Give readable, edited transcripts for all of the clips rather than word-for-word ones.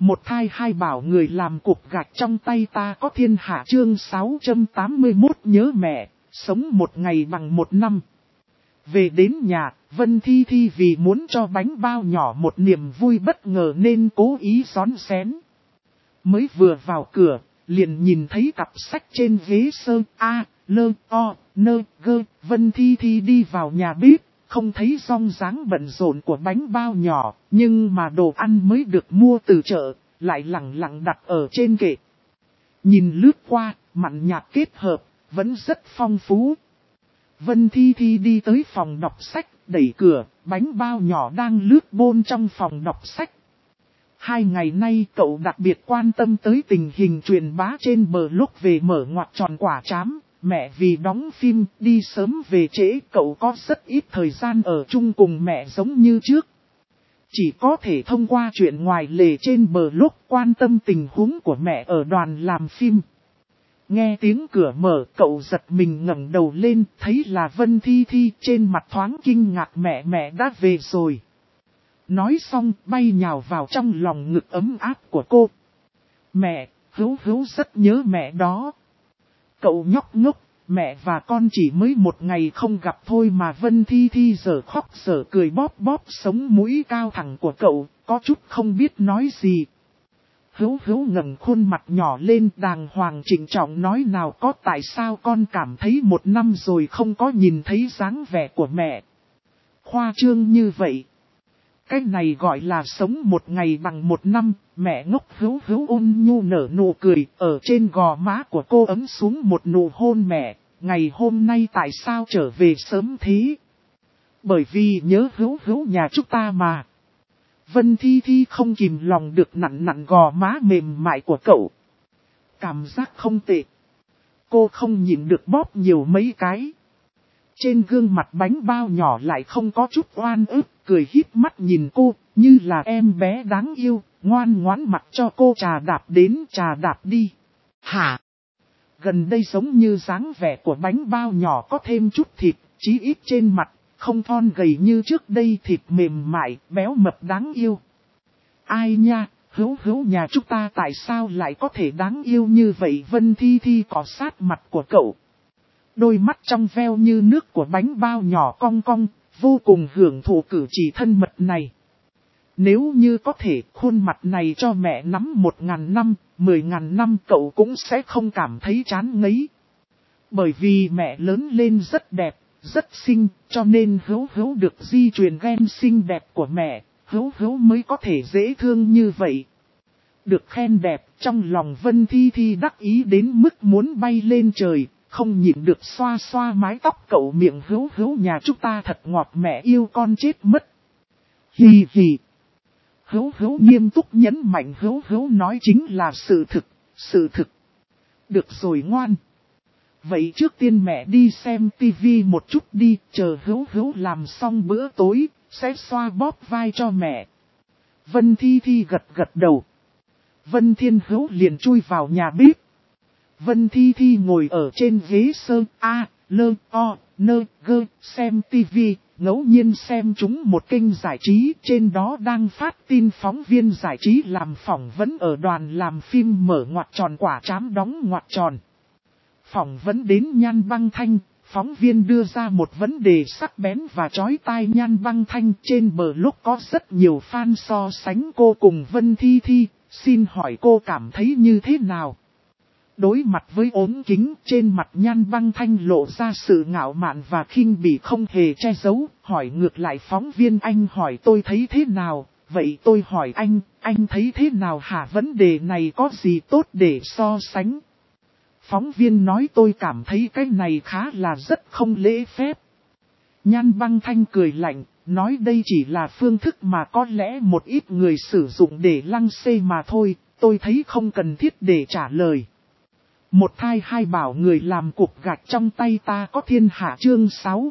Một thai hai bảo người làm cục gạch trong tay ta có thiên hạ chương 681 nhớ mẹ, sống một ngày bằng một năm. Về đến nhà, Vân Thi Thi vì muốn cho bánh bao nhỏ một niềm vui bất ngờ nên cố ý xón xén. Mới vừa vào cửa, liền nhìn thấy cặp sách trên ghế sơ A, lơ, o, nơ, gơ. Vân Thi Thi đi vào nhà bếp, không thấy rong dáng bận rộn của bánh bao nhỏ, nhưng mà đồ ăn mới được mua từ chợ, lại lẳng lặng đặt ở trên kệ. Nhìn lướt qua, mặn nhạt kết hợp, vẫn rất phong phú. Vân Thi Thi đi tới phòng đọc sách, đẩy cửa, bánh bao nhỏ đang lướt bôn trong phòng đọc sách. 2 ngày nay cậu đặc biệt quan tâm tới tình hình truyền bá trên blog về mở ngoặc tròn quả trám. Mẹ vì đóng phim, đi sớm về trễ, cậu có rất ít thời gian ở chung cùng mẹ giống như trước. Chỉ có thể thông qua chuyện ngoài lề trên blog quan tâm tình huống của mẹ ở đoàn làm phim. Nghe tiếng cửa mở, cậu giật mình ngẩng đầu lên, thấy là Vân Thi Thi, trên mặt thoáng kinh ngạc. Mẹ đã về rồi. Nói xong, bay nhào vào trong lòng ngực ấm áp của cô. Mẹ, Hữu rất nhớ mẹ đó. Cậu nhóc ngốc, mẹ và con chỉ mới một ngày không gặp thôi mà. Vân Thi Thi giờ khóc giờ cười bóp bóp sống mũi cao thẳng của cậu, có chút không biết nói gì. Hữu ngẩng khuôn mặt nhỏ lên, đàng hoàng trịnh trọng nói, nào có, tại sao con cảm thấy một năm rồi không có nhìn thấy dáng vẻ của mẹ. Khoa trương như vậy. Cái này gọi là sống một ngày bằng một năm. Mẹ ngốc. Hữu ôn nhu nở nụ cười, ở trên gò má của cô ấm xuống một nụ hôn. Mẹ, ngày hôm nay tại sao trở về sớm thế? Bởi vì nhớ Hữu nhà chúng ta mà. Vân Thi Thi không kìm lòng được nặn gò má mềm mại của cậu. Cảm giác không tệ. Cô không nhịn được bóp nhiều mấy cái. Trên gương mặt bánh bao nhỏ lại không có chút oan ức, cười híp mắt nhìn cô, như là em bé đáng yêu, ngoan ngoãn mặc cho cô trà đạp đến trà đạp đi. Hả? Gần đây giống như dáng vẻ của bánh bao nhỏ có thêm chút thịt, chí ít trên mặt, không thon gầy như trước đây, thịt mềm mại, béo mập đáng yêu. Ai nha, Hữu nhà chúng ta tại sao lại có thể đáng yêu như vậy? Vân Thi Thi cọ sát mặt của cậu. Đôi mắt trong veo như nước của bánh bao nhỏ cong cong, vô cùng hưởng thụ cử chỉ thân mật này. Nếu như có thể, khuôn mặt này cho mẹ nắm 1000 năm, 10.000 năm cậu cũng sẽ không cảm thấy chán ngấy. Bởi vì mẹ lớn lên rất đẹp, rất xinh, cho nên Hữu được di truyền gen xinh đẹp của mẹ, Hữu mới có thể dễ thương như vậy. Được khen đẹp, trong lòng Vân Thi Thi đắc ý đến mức muốn bay lên trời. Không nhịn được xoa xoa mái tóc cậu. Miệng Hữu nhà chúng ta thật ngọt, mẹ yêu con chết mất. Hì hì. Hữu nghiêm túc nhấn mạnh, Hữu nói chính là sự thực. Được rồi ngoan. Vậy trước tiên mẹ đi xem tivi một chút đi, chờ Hữu làm xong bữa tối, sẽ xoa bóp vai cho mẹ. Vân Thi Thi gật đầu. Vân Thiên Hữu liền chui vào nhà bếp. Vân Thi Thi ngồi ở trên ghế sơ A, lơ, o, nơ, gơ, xem tivi, ngẫu nhiên xem chúng một kênh giải trí, trên đó đang phát tin phóng viên giải trí làm phỏng vấn ở đoàn làm phim mở ngoặc tròn quả trám đóng ngoặc tròn. Phỏng vấn đến Nhan Băng Thanh, phóng viên đưa ra một vấn đề sắc bén và chói tai. Nhan Băng Thanh trên blog có rất nhiều fan so sánh cô cùng Vân Thi Thi, xin hỏi cô cảm thấy như thế nào? Đối mặt với ốm kính, trên mặt Nhan Băng Thanh lộ ra sự ngạo mạn và khinh bỉ không hề che giấu, hỏi ngược lại phóng viên, anh hỏi tôi thấy thế nào, vậy tôi hỏi anh thấy thế nào hả? Vấn đề này có gì tốt để so sánh? Phóng viên nói, tôi cảm thấy cái này khá là rất không lễ phép. Nhan Băng Thanh cười lạnh, nói đây chỉ là phương thức mà có lẽ một ít người sử dụng để lăng xê mà thôi, tôi thấy không cần thiết để trả lời. Một thai hai bảo người làm cục gạch trong tay ta có thiên hạ chương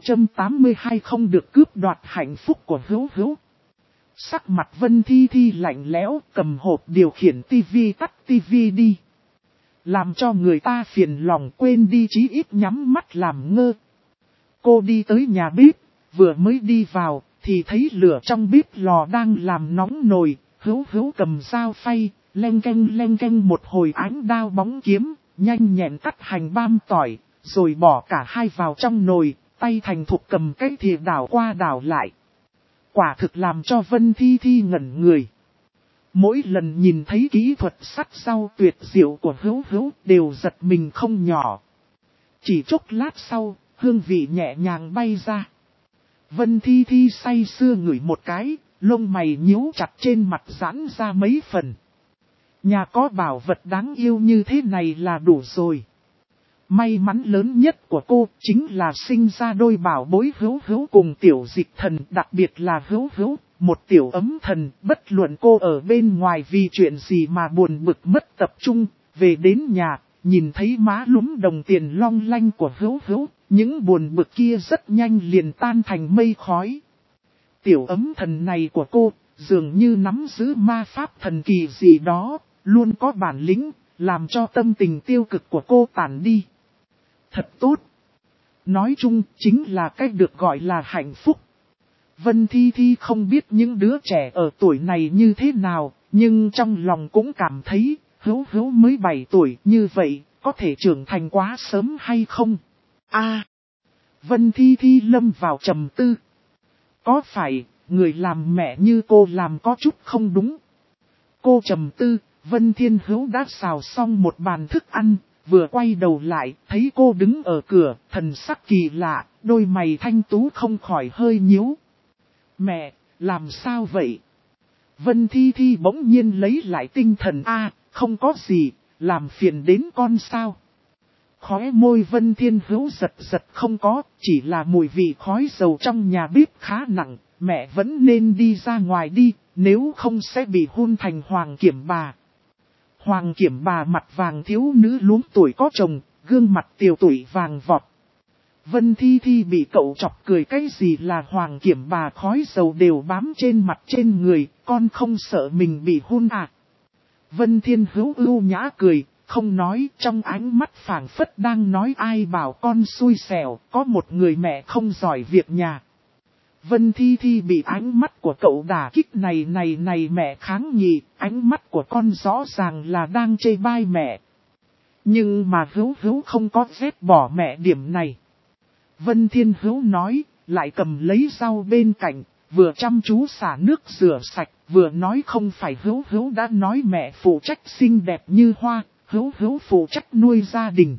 682 không được cướp đoạt hạnh phúc của Hữu. Sắc mặt Vân Thi Thi lạnh lẽo, cầm hộp điều khiển tivi tắt tivi đi. Làm cho người ta phiền lòng, quên đi, chí ít nhắm mắt làm ngơ. Cô đi tới nhà bếp, vừa mới đi vào, thì thấy lửa trong bếp lò đang làm nóng nồi. Hữu cầm dao phay, Leng keng một hồi ánh đao bóng kiếm, nhanh nhẹn cắt hành băm tỏi, rồi bỏ cả hai vào trong nồi, tay thành thục cầm cái thìa đảo qua đảo lại. Quả thực làm cho Vân Thi Thi ngẩn người. Mỗi lần nhìn thấy kỹ thuật sắt rau tuyệt diệu của Hữu Hữu đều giật mình không nhỏ. Chỉ chốc lát sau, hương vị nhẹ nhàng bay ra. Vân Thi Thi say sưa ngửi một cái, lông mày nhíu chặt trên mặt giãn ra mấy phần. Nhà có bảo vật đáng yêu như thế này là đủ rồi. May mắn lớn nhất của cô chính là sinh ra đôi bảo bối Hữu Hữu cùng tiểu dịch thần, đặc biệt là Hữu Hữu, một tiểu ấm thần, bất luận cô ở bên ngoài vì chuyện gì mà buồn bực mất tập trung, về đến nhà, nhìn thấy má lúm đồng tiền long lanh của Hữu Hữu, những buồn bực kia rất nhanh liền tan thành mây khói. Tiểu ấm thần này của cô, dường như nắm giữ ma pháp thần kỳ gì đó, luôn có bản lĩnh, làm cho tâm tình tiêu cực của cô tản đi. Thật tốt. Nói chung chính là cách được gọi là hạnh phúc. Vân Thi Thi không biết những đứa trẻ ở tuổi này như thế nào, nhưng trong lòng cũng cảm thấy, Hữu Hữu mới 7 tuổi như vậy, có thể trưởng thành quá sớm hay không? Vân Thi Thi lâm vào trầm tư. Có phải, người làm mẹ như cô làm có chút không đúng? Cô trầm tư, Vân Thiên Hữu đã xào xong một bàn thức ăn, vừa quay đầu lại, thấy cô đứng ở cửa, thần sắc kỳ lạ, đôi mày thanh tú không khỏi hơi nhíu. Mẹ, làm sao vậy? Vân Thi Thi bỗng nhiên lấy lại tinh thần. Không có gì, làm phiền đến con sao? Khóe môi Vân Thiên Hữu giật giật, không có, chỉ là mùi vị khói dầu trong nhà bếp khá nặng, mẹ vẫn nên đi ra ngoài đi, nếu không sẽ bị hôn thành Hoàng Kiểm Bà. Hoàng Kiểm Bà mặt vàng thiếu nữ luống tuổi có chồng, gương mặt tiều tụy vàng vọt. Vân Thi Thi bị cậu chọc cười, cái gì là Hoàng Kiểm Bà, khói dầu đều bám trên mặt trên người, con không sợ mình bị hôn à? Vân Thiên Hữu ưu nhã cười, không nói, trong ánh mắt phảng phất đang nói ai bảo con xui xẻo, có một người mẹ không giỏi việc nhà. Vân Thi Thi bị ánh mắt của cậu đả kích này mẹ kháng nghị, ánh mắt của con rõ ràng là đang chê bai mẹ. Nhưng mà Hữu Hữu không có ghét bỏ mẹ điểm này. Vân Thiên Hữu nói, lại cầm lấy rau bên cạnh, vừa chăm chú xả nước rửa sạch, vừa nói không phải Hữu Hữu đã nói mẹ phụ trách xinh đẹp như hoa, Hữu Hữu phụ trách nuôi gia đình.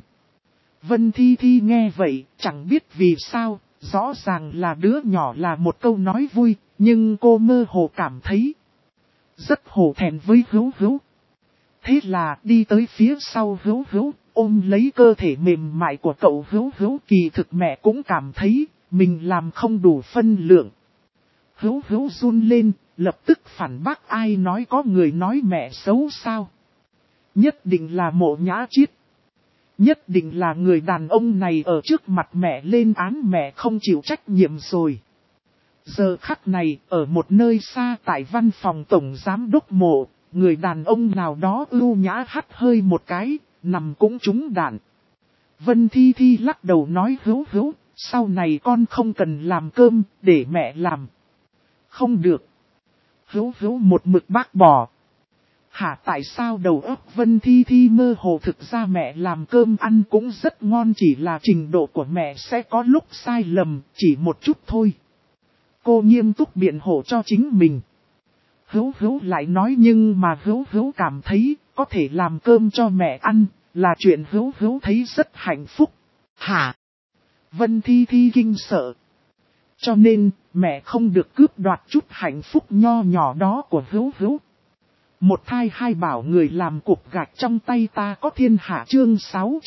Vân Thi Thi nghe vậy, chẳng biết vì sao, rõ ràng là đứa nhỏ là một câu nói vui, nhưng cô mơ hồ cảm thấy rất hổ thẹn với Hữu Hữu. Thế là đi tới phía sau Hữu Hữu, ôm lấy cơ thể mềm mại của cậu Hữu Hữu, kỳ thực mẹ cũng cảm thấy mình làm không đủ phân lượng. Hữu Hữu run lên, lập tức phản bác, ai nói có người nói mẹ xấu sao? Nhất định là Mộ Nhã Chiết. Nhất định là người đàn ông này ở trước mặt mẹ lên án mẹ không chịu trách nhiệm rồi. Giờ khắc này, ở một nơi xa tại văn phòng tổng giám đốc Mộ, người đàn ông nào đó ưu nhã hắt hơi một cái, nằm cũng trúng đạn. Vân Thi Thi lắc đầu nói, Hữu Hữu, sau này con không cần làm cơm, để mẹ làm. Không được. Hữu Hữu một mực bác bỏ. Hả, tại sao? Đầu óc Vân Thi Thi mơ hồ, thực ra mẹ làm cơm ăn cũng rất ngon, chỉ là trình độ của mẹ sẽ có lúc sai lầm, chỉ một chút thôi. Cô nghiêm túc biện hộ cho chính mình. Hữu Hữu lại nói, nhưng mà Hữu Hữu cảm thấy có thể làm cơm cho mẹ ăn là chuyện Hữu Hữu thấy rất hạnh phúc. Hả? Vân Thi Thi kinh sợ. Cho nên, mẹ không được cướp đoạt chút hạnh phúc nho nhỏ đó của Hữu Hữu. Một thai hai bảo, người làm cục gạch trong tay ta có thiên hạ, chương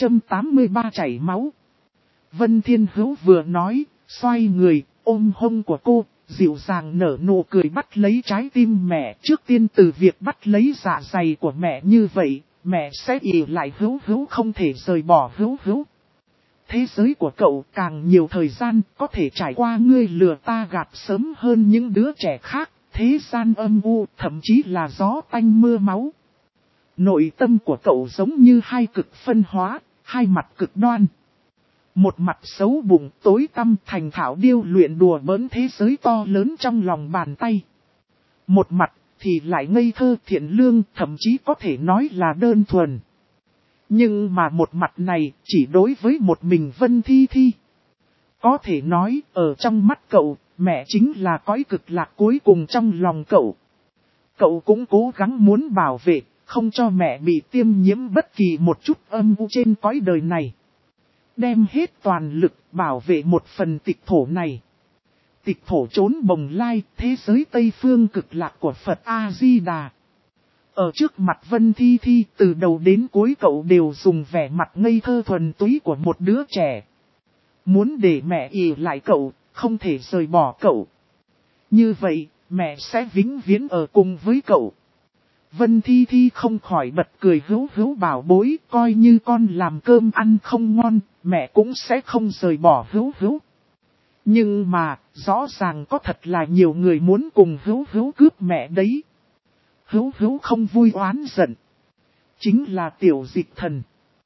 683 chảy máu. Vân Thiên Hữu vừa nói, xoay người, ôm hông của cô, dịu dàng nở nụ cười, bắt lấy trái tim mẹ. Trước tiên từ việc bắt lấy dạ dày của mẹ như vậy, mẹ sẽ ỷ lại Hữu Hữu, không thể rời bỏ Hữu Hữu. Thế giới của cậu càng nhiều thời gian, có thể trải qua ngươi lừa ta gạt sớm hơn những đứa trẻ khác. Thế gian âm u, thậm chí là gió tanh mưa máu. Nội tâm của cậu giống như hai cực phân hóa, hai mặt cực đoan. Một mặt xấu bụng tối tăm thành thạo điêu luyện đùa bỡn thế giới to lớn trong lòng bàn tay. Một mặt thì lại ngây thơ thiện lương, thậm chí có thể nói là đơn thuần. Nhưng mà một mặt này chỉ đối với một mình Vân Thi Thi. Có thể nói, ở trong mắt cậu, mẹ chính là cõi cực lạc cuối cùng trong lòng cậu. Cậu cũng cố gắng muốn bảo vệ, không cho mẹ bị tiêm nhiễm bất kỳ một chút âm u trên cõi đời này. Đem hết toàn lực bảo vệ một phần tịch thổ này. Tịch thổ trốn Bồng Lai, thế giới Tây Phương cực lạc của Phật A-di-đà. Ở trước mặt Vân Thi Thi, từ đầu đến cuối cậu đều dùng vẻ mặt ngây thơ thuần túy của một đứa trẻ. Muốn để mẹ ỷ lại cậu, không thể rời bỏ cậu. Như vậy, mẹ sẽ vĩnh viễn ở cùng với cậu. Vân Thi Thi không khỏi bật cười hữu bảo bối, coi như con làm cơm ăn không ngon, mẹ cũng sẽ không rời bỏ hữu. Nhưng mà, rõ ràng có thật là nhiều người muốn cùng hữu cướp mẹ đấy. Hữu không vui oán giận. Chính là Tiểu Dịch Thần.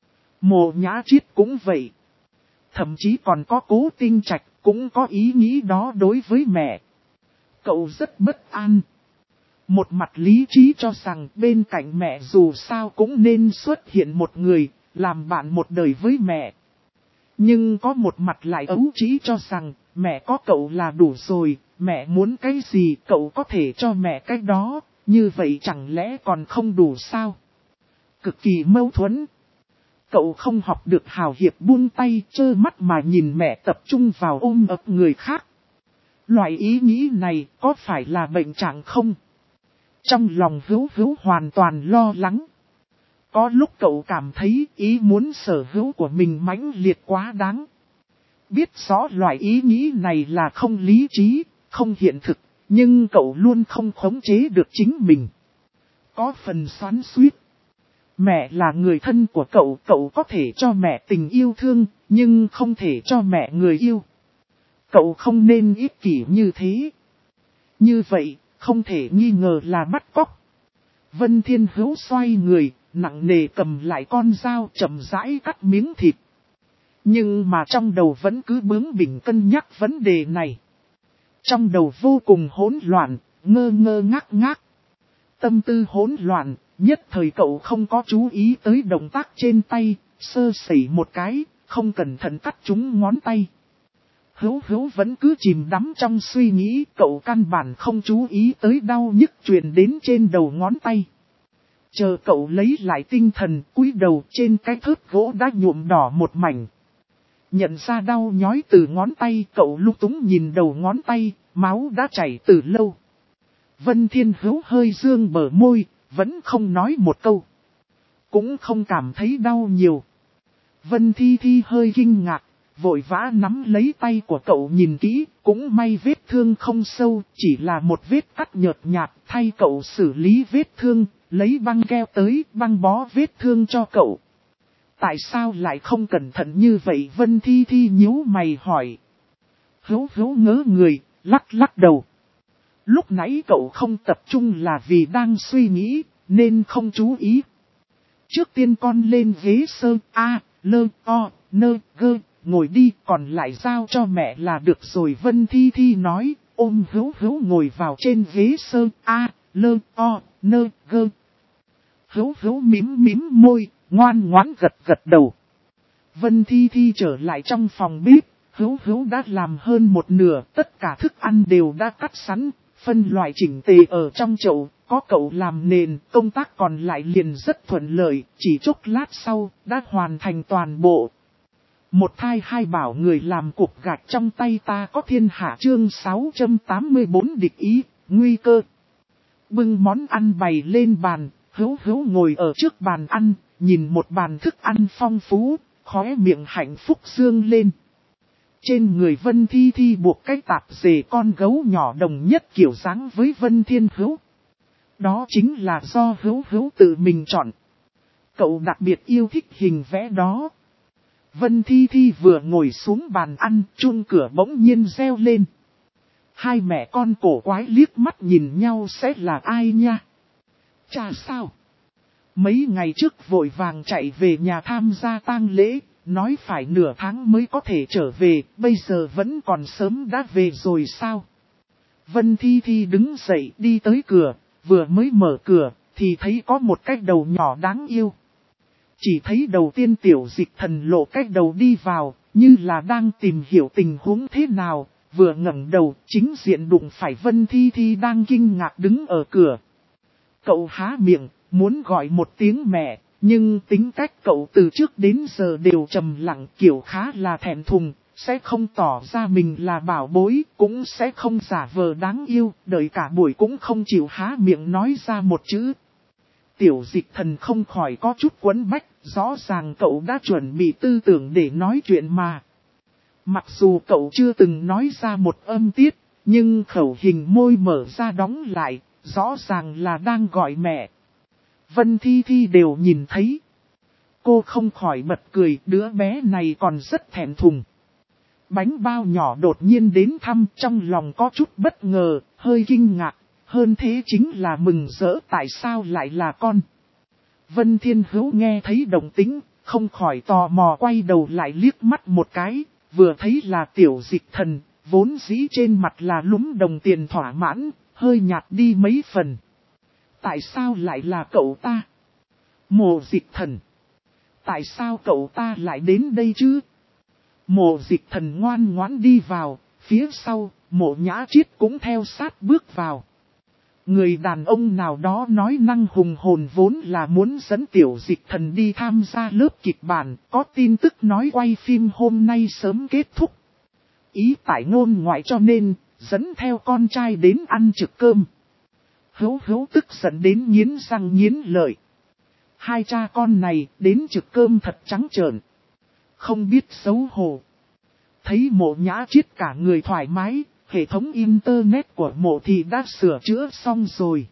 Mộ Nhã Chiết cũng vậy. Thậm chí còn có Cố Tinh Trạch cũng có ý nghĩ đó đối với mẹ. Cậu rất bất an. Một mặt lý trí cho rằng bên cạnh mẹ dù sao cũng nên xuất hiện một người, làm bạn một đời với mẹ. Nhưng có một mặt lại ấu trí cho rằng mẹ có cậu là đủ rồi, mẹ muốn cái gì cậu có thể cho mẹ cái đó, như vậy chẳng lẽ còn không đủ sao? Cực kỳ mâu thuẫn. Cậu không học được hào hiệp buông tay trơ mắt mà nhìn mẹ tập trung vào ôm ấp người khác. Loại ý nghĩ này có phải là bệnh trạng không? Trong lòng hữu hoàn toàn lo lắng. Có lúc cậu cảm thấy ý muốn sở hữu của mình mãnh liệt quá đáng. Biết rõ loại ý nghĩ này là không lý trí, không hiện thực, nhưng cậu luôn không khống chế được chính mình. Có phần xoắn xuýt. Mẹ là người thân của cậu, cậu có thể cho mẹ tình yêu thương, nhưng không thể cho mẹ người yêu. Cậu không nên ích kỷ như thế. Như vậy, không thể nghi ngờ là bắt cóc. Vân Thiên Hữu xoay người, nặng nề cầm lại con dao chậm rãi cắt miếng thịt. Nhưng mà trong đầu vẫn cứ bướng bỉnh cân nhắc vấn đề này. Trong đầu vô cùng hỗn loạn, ngơ ngác. Tâm tư hỗn loạn, nhất thời cậu không có chú ý tới động tác trên tay, sơ sẩy một cái, không cẩn thận cắt trúng ngón tay. Hữu vẫn cứ chìm đắm trong suy nghĩ, cậu căn bản không chú ý tới đau nhức truyền đến trên đầu ngón tay. Chờ cậu lấy lại tinh thần, cúi đầu trên cái thớt gỗ đã nhuộm đỏ một mảnh. Nhận ra đau nhói từ ngón tay, cậu lung túng nhìn đầu ngón tay, máu đã chảy từ lâu. Vân Thiên Hữu hơi dương bờ môi, vẫn không nói một câu. Cũng không cảm thấy đau nhiều. Vân Thi Thi hơi kinh ngạc, vội vã nắm lấy tay của cậu nhìn kỹ, cũng may vết thương không sâu, chỉ là một vết cắt nhợt nhạt, thay cậu xử lý vết thương, lấy băng keo tới băng bó vết thương cho cậu. Tại sao lại không cẩn thận như vậy? Vân Thi Thi nhíu mày hỏi. Hữu ngớ người, lắc đầu. Lúc nãy cậu không tập trung là vì đang suy nghĩ, nên không chú ý. Trước tiên con lên ghế sơ A, lơ, o, nơ, gơ, ngồi đi, còn lại giao cho mẹ là được rồi. Vân Thi Thi nói, ôm Hữu ngồi vào trên ghế sơ A, lơ, o, nơ, gơ. Hữu mím môi, ngoan ngoãn gật đầu. Vân Thi Thi trở lại trong phòng bếp, Hữu đã làm hơn một nửa, tất cả thức ăn đều đã cắt sẵn, phân loại chỉnh tề ở trong chậu, có cậu làm nền, công tác còn lại liền rất thuận lợi, chỉ chốc lát sau, đã hoàn thành toàn bộ. Một thai hai bảo người làm cục gạch trong tay ta có thiên hạ. Chương 684 địch ý, nguy cơ. Bưng món ăn bày lên bàn, Hữu ngồi ở trước bàn ăn, nhìn một bàn thức ăn phong phú, khóe miệng hạnh phúc dương lên. Trên người Vân Thi Thi buộc cái tạp dề con gấu nhỏ đồng nhất kiểu dáng với Vân Thiên Hữu. Đó chính là do Hữu tự mình chọn. Cậu đặc biệt yêu thích hình vẽ đó. Vân Thi Thi vừa ngồi xuống bàn ăn, chuông cửa bỗng nhiên reo lên. Hai mẹ con cổ quái liếc mắt nhìn nhau sẽ là ai nha? Chà sao? Mấy ngày trước vội vàng chạy về nhà tham gia tang lễ, nói phải nửa tháng mới có thể trở về, bây giờ vẫn còn sớm đã về rồi sao? Vân Thi Thi đứng dậy đi tới cửa, vừa mới mở cửa, thì thấy có một cái đầu nhỏ đáng yêu. Chỉ thấy đầu tiên Tiểu Dịch Thần lộ cái đầu đi vào, như là đang tìm hiểu tình huống thế nào, vừa ngẩng đầu, chính diện đụng phải Vân Thi Thi đang kinh ngạc đứng ở cửa. Cậu há miệng, muốn gọi một tiếng mẹ, nhưng tính cách cậu từ trước đến giờ đều trầm lặng, kiểu khá là thẹn thùng, sẽ không tỏ ra mình là bảo bối, cũng sẽ không giả vờ đáng yêu, đợi cả buổi cũng không chịu há miệng nói ra một chữ. Tiểu Dịch Thần không khỏi có chút quấn bách, rõ ràng cậu đã chuẩn bị tư tưởng để nói chuyện mà. Mặc dù cậu chưa từng nói ra một âm tiết, nhưng khẩu hình môi mở ra đóng lại, rõ ràng là đang gọi mẹ. Vân Thi Thi đều nhìn thấy. Cô không khỏi bật cười, đứa bé này còn rất thẹn thùng. Bánh bao nhỏ đột nhiên đến thăm, trong lòng có chút bất ngờ, hơi kinh ngạc, hơn thế chính là mừng rỡ tại sao lại là con. Vân Thiên Hữu nghe thấy động tĩnh, không khỏi tò mò quay đầu lại liếc mắt một cái, vừa thấy là Tiểu Dịch Thần, vốn dĩ trên mặt là lúm đồng tiền thỏa mãn, hơi nhạt đi mấy phần. Tại sao lại là cậu ta? Mộ Dịch Thần. Tại sao cậu ta lại đến đây chứ? Mộ Dịch Thần ngoan ngoãn đi vào, phía sau, Mộ Nhã Chiết cũng theo sát bước vào. Người đàn ông nào đó nói năng hùng hồn vốn là muốn dẫn Tiểu Dịch Thần đi tham gia lớp kịch bản, có tin tức nói quay phim hôm nay sớm kết thúc. Ý tại ngôn ngoại cho nên, dẫn theo con trai đến ăn trực cơm. Hữu tức giận đến nghiến răng nghiến lợi. Hai cha con này đến trực cơm thật trắng trợn, không biết xấu hổ. Thấy Mộ Nhã Chiết cả người thoải mái, hệ thống internet của Mộ thì đã sửa chữa xong rồi.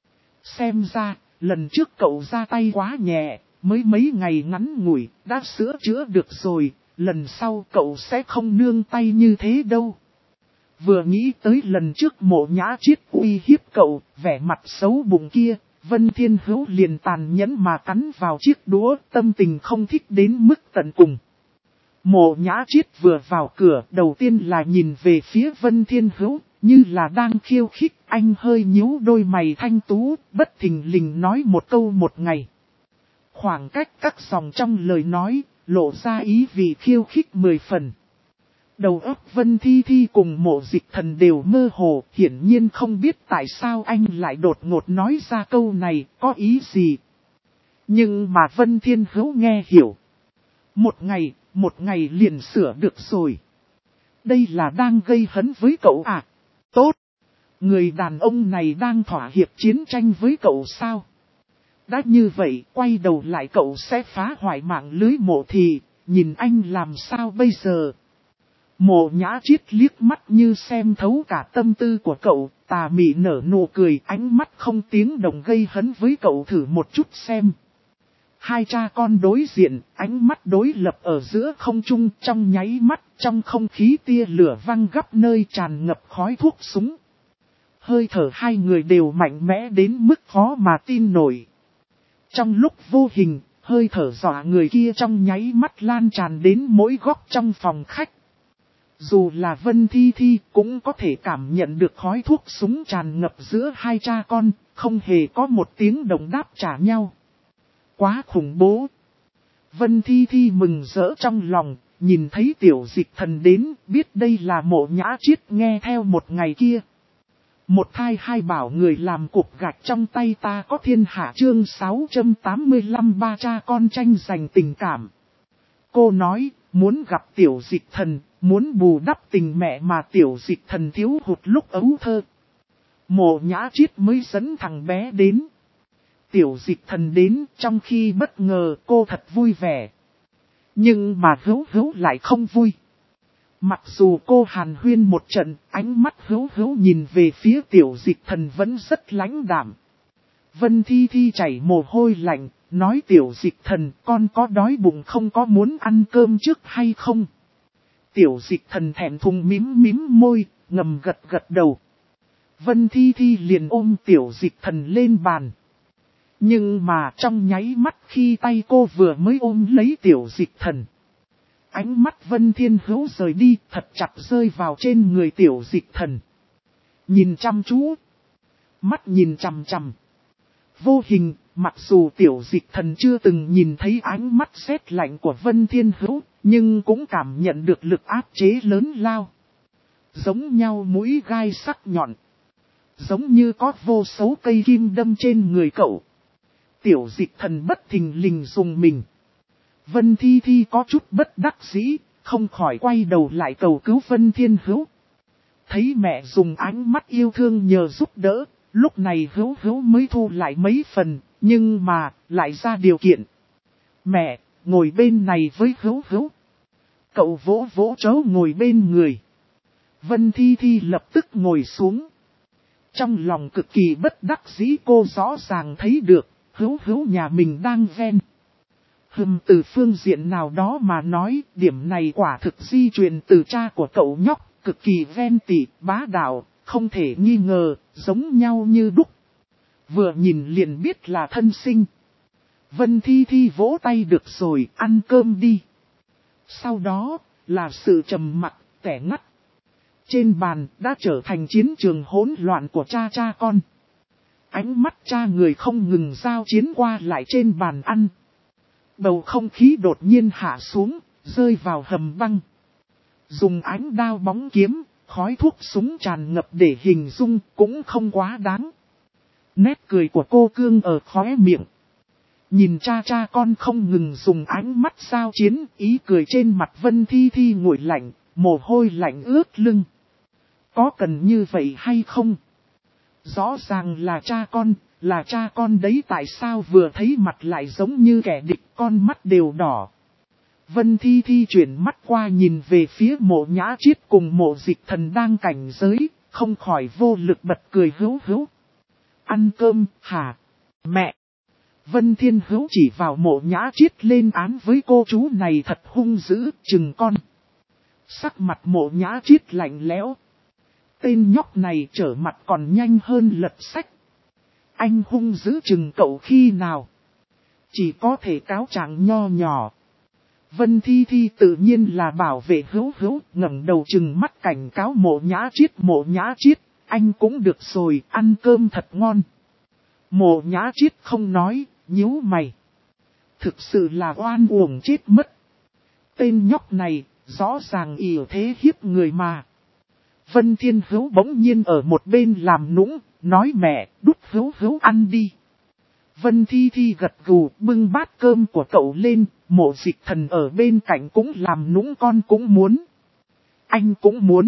Xem ra, lần trước cậu ra tay quá nhẹ, mới mấy ngày ngắn ngủi, đã sửa chữa được rồi, lần sau cậu sẽ không nương tay như thế đâu. Vừa nghĩ tới lần trước Mộ Nhã Chiết uy hiếp cậu, vẻ mặt xấu bụng kia, Vân Thiên Hữu liền tàn nhẫn mà cắn vào chiếc đũa, tâm tình không thích đến mức tận cùng. Mộ Nhã Chiết vừa vào cửa, đầu tiên là nhìn về phía Vân Thiên Hữu, như là đang khiêu khích, anh hơi nhíu đôi mày thanh tú, bất thình lình nói một câu một ngày. Khoảng cách các dòng trong lời nói, lộ ra ý vị khiêu khích 10 phần. Đầu óc Vân Thi Thi cùng Mộ Dịch Thần đều mơ hồ, hiển nhiên không biết tại sao anh lại đột ngột nói ra câu này, có ý gì. Nhưng mà Vân Thiên Hữu nghe hiểu. Một ngày liền sửa được rồi. Đây là đang gây hấn với cậu à? Tốt! Người đàn ông này đang thỏa hiệp chiến tranh với cậu sao? Đã như vậy, quay đầu lại cậu sẽ phá hoại mạng lưới Mộ thì, nhìn anh làm sao bây giờ? Mộ Nhã Chiết liếc mắt như xem thấu cả tâm tư của cậu, tà mị nở nụ cười, ánh mắt không tiếng động gây hấn với cậu thử một chút xem. Hai cha con đối diện, ánh mắt đối lập ở giữa không trung, trong nháy mắt, trong không khí tia lửa văng gấp nơi tràn ngập khói thuốc súng. Hơi thở hai người đều mạnh mẽ đến mức khó mà tin nổi. Trong lúc vô hình, hơi thở dọa người kia trong nháy mắt lan tràn đến mỗi góc trong phòng khách. Dù là Vân Thi Thi cũng có thể cảm nhận được khói thuốc súng tràn ngập giữa hai cha con, không hề có một tiếng động đáp trả nhau. Quá khủng bố. Vân Thi Thi mừng rỡ trong lòng, nhìn thấy Tiểu Dịch Thần đến, biết đây là Mộ Nhã Chiết nghe theo một ngày kia. Một thai hai bảo người làm cục gạch trong tay ta có thiên hạ chương 685 ba cha con tranh giành tình cảm. Cô nói, muốn gặp Tiểu Dịch Thần, muốn bù đắp tình mẹ mà Tiểu Dịch Thần thiếu hụt lúc ấu thơ. Mộ Nhã Chiết mới dẫn thằng bé đến. Tiểu Dịch Thần đến, trong khi bất ngờ cô thật vui vẻ. Nhưng mà Hữu lại không vui. Mặc dù cô hàn huyên một trận, ánh mắt Hữu nhìn về phía Tiểu Dịch Thần vẫn rất lãnh đạm. Vân Thi Thi chảy mồ hôi lạnh, nói Tiểu Dịch Thần, con có đói bụng không, có muốn ăn cơm trước hay không? Tiểu Dịch Thần thẹn thùng mím môi, ngầm gật đầu. Vân Thi Thi liền ôm Tiểu Dịch Thần lên bàn. Nhưng mà trong nháy mắt khi tay cô vừa mới ôm lấy Tiểu Dịch Thần, ánh mắt Vân Thiên Hữu rời đi, thật chặt rơi vào trên người Tiểu Dịch Thần. Nhìn chăm chú. mắt nhìn chằm chằm. Vô hình, mặc dù tiểu dịch thần chưa từng nhìn thấy ánh mắt sét lạnh của Vân Thiên Hữu, nhưng cũng cảm nhận được lực áp chế lớn lao. Giống nhau mũi gai sắc nhọn. Giống như có vô số cây kim đâm trên người cậu. Tiểu dịch thần bất thình lình dùng mình. Vân Thi Thi có chút bất đắc dĩ, không khỏi quay đầu lại cầu cứu Vân Thiên Hữu. Thấy mẹ dùng ánh mắt yêu thương nhờ giúp đỡ, lúc này Hữu Hữu mới thu lại mấy phần, nhưng mà, lại ra điều kiện. Mẹ, ngồi bên này với Hữu Hữu. Cậu vỗ vỗ cháu ngồi bên người. Vân Thi Thi lập tức ngồi xuống. Trong lòng cực kỳ bất đắc dĩ, cô rõ ràng thấy được, Hữu Hữu nhà mình đang ven. Từ phương diện nào đó mà nói, điểm này quả thực di truyền từ cha của cậu nhóc, cực kỳ ven tị, bá đạo, không thể nghi ngờ, giống nhau như đúc. Vừa nhìn liền biết là thân sinh. Vân Thi Thi vỗ tay được rồi, ăn cơm đi. Sau đó, là sự trầm mặc, tẻ ngắt. Trên bàn đã trở thành chiến trường hỗn loạn của cha con. Ánh mắt cha người không ngừng giao chiến qua lại trên bàn ăn. Bầu không khí đột nhiên hạ xuống, rơi vào hầm băng. Dùng ánh đao bóng kiếm, khói thuốc súng tràn ngập để hình dung cũng không quá đáng. Nét cười của cô cương ở khóe miệng. Nhìn cha con không ngừng dùng ánh mắt giao chiến, ý cười trên mặt Vân Thi Thi nguội lạnh, mồ hôi lạnh ướt lưng. Có cần như vậy hay không? Rõ ràng là cha con đấy, tại sao vừa thấy mặt lại giống như kẻ địch, con mắt đều đỏ. Vân Thi Thi chuyển mắt qua nhìn về phía Mộ Nhã Chiết cùng Mộ Dịch Thần đang cảnh giới, không khỏi vô lực bật cười. Hữu Hữu. Ăn cơm, hả? Mẹ! Vân Thiên Hữu chỉ vào Mộ Nhã Chiết lên án với cô chú này thật hung dữ, chừng con. Sắc mặt Mộ Nhã Chiết lạnh lẽo. Tên nhóc này trở mặt còn nhanh hơn lật sách. Anh hung dữ chừng cậu khi nào? Chỉ có thể cáo trạng nho nhỏ. Vân Thi Thi tự nhiên là bảo vệ Hữu Hữu, ngẩng đầu chừng mắt cảnh cáo Mộ Nhã Chiết, anh cũng được rồi, ăn cơm thật ngon. Mộ Nhã Chiết không nói, nhíu mày. Thực sự là oan uổng chết mất. Tên nhóc này, rõ ràng ỷ thế hiếp người mà. Vân Thiên Hữu bỗng nhiên ở một bên làm nũng, nói mẹ, đút Hữu Hữu ăn đi. Vân Thi Thi gật gù, bưng bát cơm của cậu lên, Mộ Dịch Thần ở bên cạnh cũng làm nũng, con cũng muốn. Anh cũng muốn.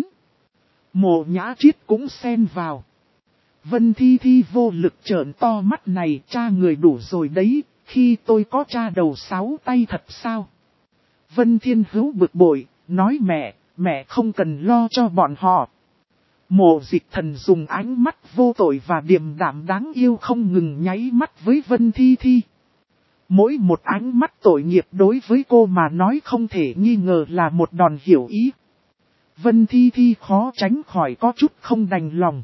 Mộ Nhã Chiết cũng xen vào. Vân Thi Thi vô lực trợn to mắt này, cha người đủ rồi đấy, khi tôi có cha đầu 6 tay thật sao? Vân Thiên Hữu bực bội, nói mẹ không cần lo cho bọn họ. Mộ Dịch Thần dùng ánh mắt vô tội và điềm đạm đáng yêu không ngừng nháy mắt với Vân Thi Thi. Mỗi một ánh mắt tội nghiệp đối với cô mà nói không thể nghi ngờ là một đòn hiểu ý. Vân Thi Thi khó tránh khỏi có chút không đành lòng.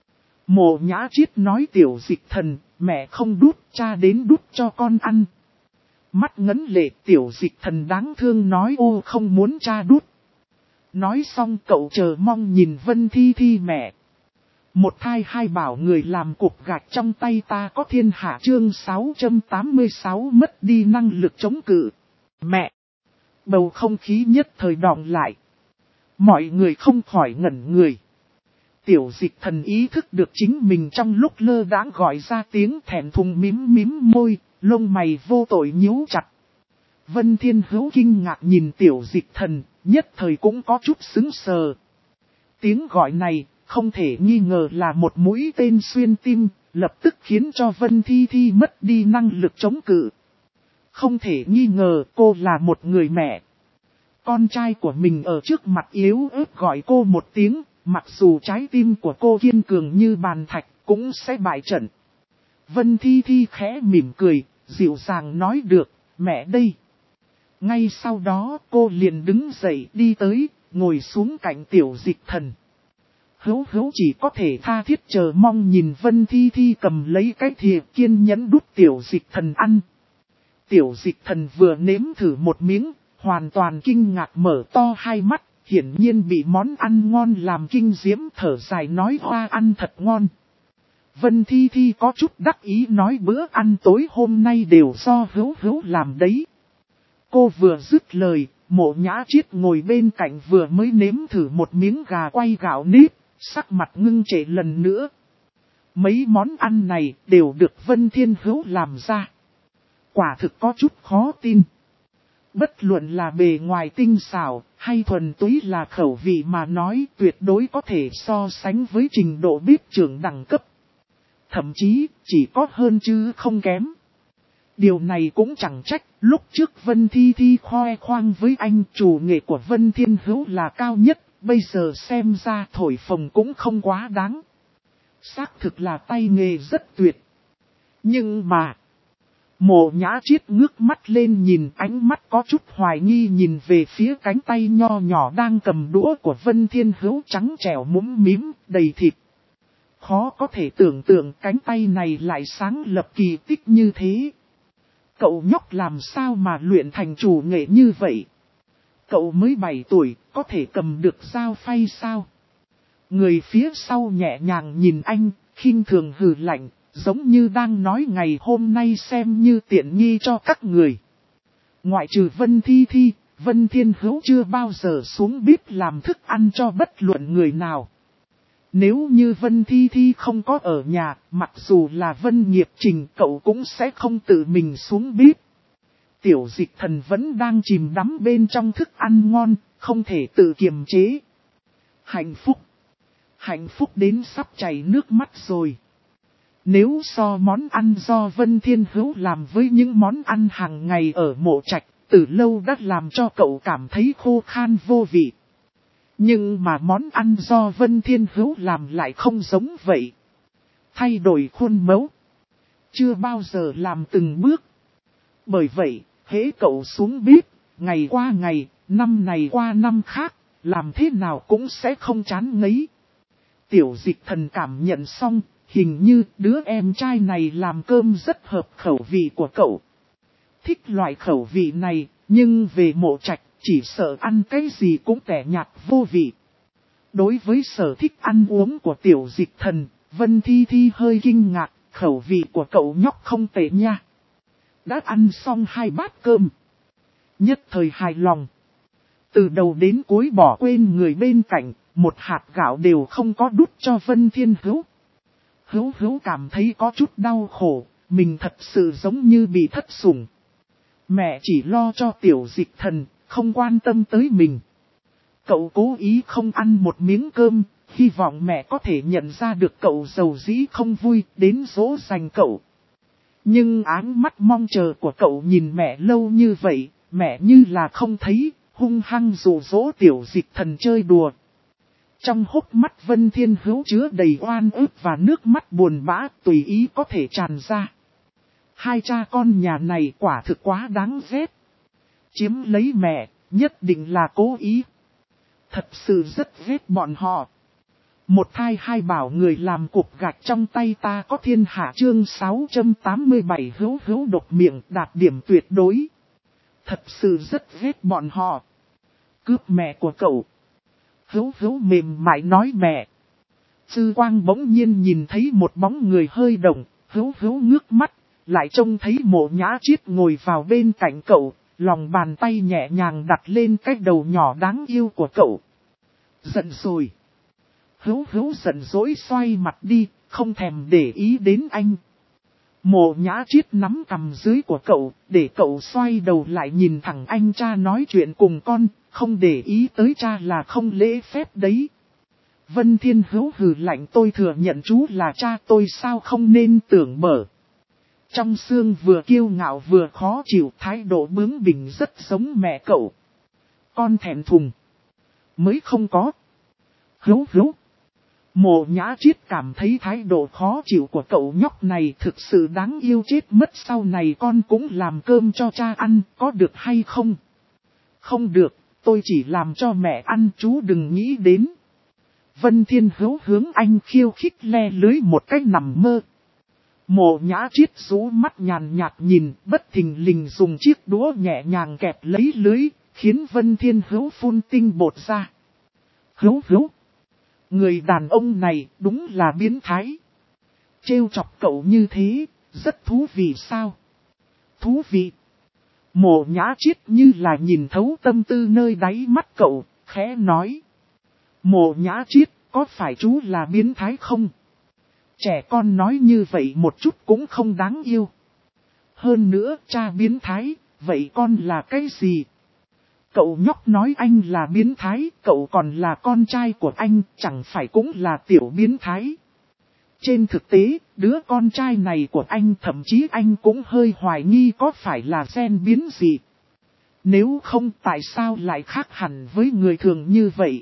Mộ Nhã Chiết nói Tiểu Dịch Thần, mẹ không đút, cha đến đút cho con ăn. Mắt ngấn lệ, Tiểu Dịch Thần đáng thương nói ô không muốn cha đút. Nói xong cậu chờ mong nhìn Vân Thi Thi mẹ. Một thai hai bảo người làm cục gạch trong tay ta có thiên hạ. Chương 686 mất đi năng lực chống cự. Mẹ! Bầu không khí nhất thời đọng lại. Mọi người không khỏi ngẩn người. Tiểu Dịch Thần ý thức được chính mình trong lúc lơ đãng gọi ra tiếng thẹn thùng mím môi, lông mày vô tội nhíu chặt. Vân Thiên Hữu kinh ngạc nhìn Tiểu Dịch Thần, nhất thời cũng có chút sững sờ. Tiếng gọi này, không thể nghi ngờ là một mũi tên xuyên tim, lập tức khiến cho Vân Thi Thi mất đi năng lực chống cự. Không thể nghi ngờ cô là một người mẹ. Con trai của mình ở trước mặt yếu ớt gọi cô một tiếng, mặc dù trái tim của cô kiên cường như bàn thạch, cũng sẽ bại trận. Vân Thi Thi khẽ mỉm cười, dịu dàng nói được, mẹ đây. Ngay sau đó cô liền đứng dậy đi tới, ngồi xuống cạnh Tiểu Dịch Thần. Hữu Hữu chỉ có thể tha thiết chờ mong nhìn Vân Thi Thi cầm lấy cái thìa kiên nhẫn đút Tiểu Dịch Thần ăn. Tiểu Dịch Thần vừa nếm thử một miếng, hoàn toàn kinh ngạc mở to hai mắt, hiển nhiên bị món ăn ngon làm kinh diễm, thở dài nói hoa ăn thật ngon. Vân Thi Thi có chút đắc ý nói bữa ăn tối hôm nay đều do Hữu Hữu làm đấy. Cô vừa dứt lời, Mộ Nhã Triết ngồi bên cạnh vừa mới nếm thử một miếng gà quay gạo nếp, sắc mặt ngưng trệ lần nữa. Mấy món ăn này đều được Vân Thiên Hữu làm ra. Quả thực có chút khó tin. Bất luận là bề ngoài tinh xảo, hay thuần túy là khẩu vị mà nói tuyệt đối có thể so sánh với trình độ bếp trưởng đẳng cấp. Thậm chí, chỉ có hơn chứ không kém. Điều này cũng chẳng trách, lúc trước Vân Thi Thi khoe khoang với anh chủ nghệ của Vân Thiên Hữu là cao nhất, bây giờ xem ra thổi phồng cũng không quá đáng. Xác thực là tay nghề rất tuyệt. Nhưng mà, Mộ Nhã Triết ngước mắt lên nhìn, ánh mắt có chút hoài nghi nhìn về phía cánh tay nho nhỏ đang cầm đũa của Vân Thiên Hữu trắng trẻo mũm mím, đầy thịt. Khó có thể tưởng tượng cánh tay này lại sáng lập kỳ tích như thế. Cậu nhóc làm sao mà luyện thành chủ nghệ như vậy? Cậu mới 7 tuổi, có thể cầm được dao phay sao? Người phía sau nhẹ nhàng nhìn anh, khinh thường hừ lạnh, giống như đang nói ngày hôm nay xem như tiện nghi cho các người. Ngoại trừ Vân Thi Thi, Vân Thiên Hữu chưa bao giờ xuống bếp làm thức ăn cho bất luận người nào. Nếu như Vân Thi Thi không có ở nhà, mặc dù là Vân Nghiệp Trình cậu cũng sẽ không tự mình xuống bếp. Tiểu Dịch Thần vẫn đang chìm đắm bên trong thức ăn ngon, không thể tự kiềm chế. Hạnh phúc đến sắp chảy nước mắt rồi. Nếu so món ăn do Vân Thiên Hữu làm với những món ăn hàng ngày ở Mộ Trạch, từ lâu đã làm cho cậu cảm thấy khô khan vô vị. Nhưng mà món ăn do Vân Thiên Hữu làm lại không giống vậy. Thay đổi khuôn mẫu. Chưa bao giờ làm từng bước. Bởi vậy, hễ cậu xuống bếp, ngày qua ngày, năm này qua năm khác, làm thế nào cũng sẽ không chán ngấy. Tiểu Dịch Thần cảm nhận xong, hình như đứa em trai này làm cơm rất hợp khẩu vị của cậu. Thích loại khẩu vị này, nhưng về Mộ Trạch, chỉ sợ ăn cái gì cũng tẻ nhạt vô vị. Đối với sở thích ăn uống của Tiểu Dịch Thần, Vân Thi Thi hơi kinh ngạc, khẩu vị của cậu nhóc không tệ nha. Đã ăn xong 2 bát cơm. Nhất thời hài lòng. Từ đầu đến cuối bỏ quên người bên cạnh, một hạt gạo đều không có đút cho Vân Thiên Hữu. Hữu cảm thấy có chút đau khổ, mình thật sự giống như bị thất sủng. Mẹ chỉ lo cho Tiểu Dịch Thần, không quan tâm tới mình. Cậu cố ý không ăn một miếng cơm, hy vọng mẹ có thể nhận ra được cậu giàu dĩ không vui đến dỗ dành cậu. Nhưng áng mắt mong chờ của cậu nhìn mẹ lâu như vậy, mẹ như là không thấy, hung hăng dụ dỗ Tiểu Dịch Thần chơi đùa. Trong hốc mắt Vân Thiên Hữu chứa đầy oan ức và nước mắt buồn bã tùy ý có thể tràn ra. Hai cha con nhà này quả thực quá đáng ghét. Chiếm lấy mẹ, nhất định là cố ý. Thật sự rất ghét bọn họ. Một thai hai bảo người làm cục gạch trong tay ta có thiên hạ chương 687 Hữu đột miệng đạt điểm tuyệt đối. Thật sự rất ghét bọn họ. Cướp mẹ của cậu. Hữu mềm mại nói mẹ. Sư Quang bỗng nhiên nhìn thấy một bóng người hơi động, Hữu ngước mắt, lại trông thấy Mộ Nhã Triết ngồi vào bên cạnh cậu, lòng bàn tay nhẹ nhàng đặt lên cái đầu nhỏ đáng yêu của cậu. Giận rồi. Hữu giận dỗi xoay mặt đi, không thèm để ý đến anh. Mộ Nhã Triết nắm cằm dưới của cậu, để cậu xoay đầu lại nhìn thẳng anh cha nói chuyện cùng con, không để ý tới cha là không lễ phép đấy. Vân Thiên Hữu hừ lạnh tôi thừa nhận chú là cha tôi sao không nên tưởng mở. Trong xương vừa kiêu ngạo vừa khó chịu thái độ bướng bỉnh rất giống mẹ cậu. Con thẹn thùng. Mới không có. Hữu. Mộ Nhã Triết cảm thấy thái độ khó chịu của cậu nhóc này thực sự đáng yêu chết mất sau này con cũng làm cơm cho cha ăn có được hay không? Không được, tôi chỉ làm cho mẹ ăn chú đừng nghĩ đến. Vân Thiên Hữu hướng anh khiêu khích le lưới một cách nằm mơ. Mộ Nhã Triết rũ mắt nhàn nhạt nhìn bất thình lình dùng chiếc đũa nhẹ nhàng kẹp lấy lưới, khiến Vân Thiên Hữu phun tinh bột ra. Hữu. Người đàn ông này đúng là biến thái. Trêu chọc cậu như thế, rất thú vị sao? Thú vị. Mộ Nhã Chiết như là nhìn thấu tâm tư nơi đáy mắt cậu, khẽ nói. Mộ Nhã Chiết, có phải chú là biến thái không? Trẻ con nói như vậy một chút cũng không đáng yêu. Hơn nữa, cha biến thái, vậy con là cái gì? Cậu nhóc nói anh là biến thái, cậu còn là con trai của anh, chẳng phải cũng là tiểu biến thái. Trên thực tế, đứa con trai này của anh thậm chí anh cũng hơi hoài nghi có phải là gen biến gì. Nếu không tại sao lại khác hẳn với người thường như vậy?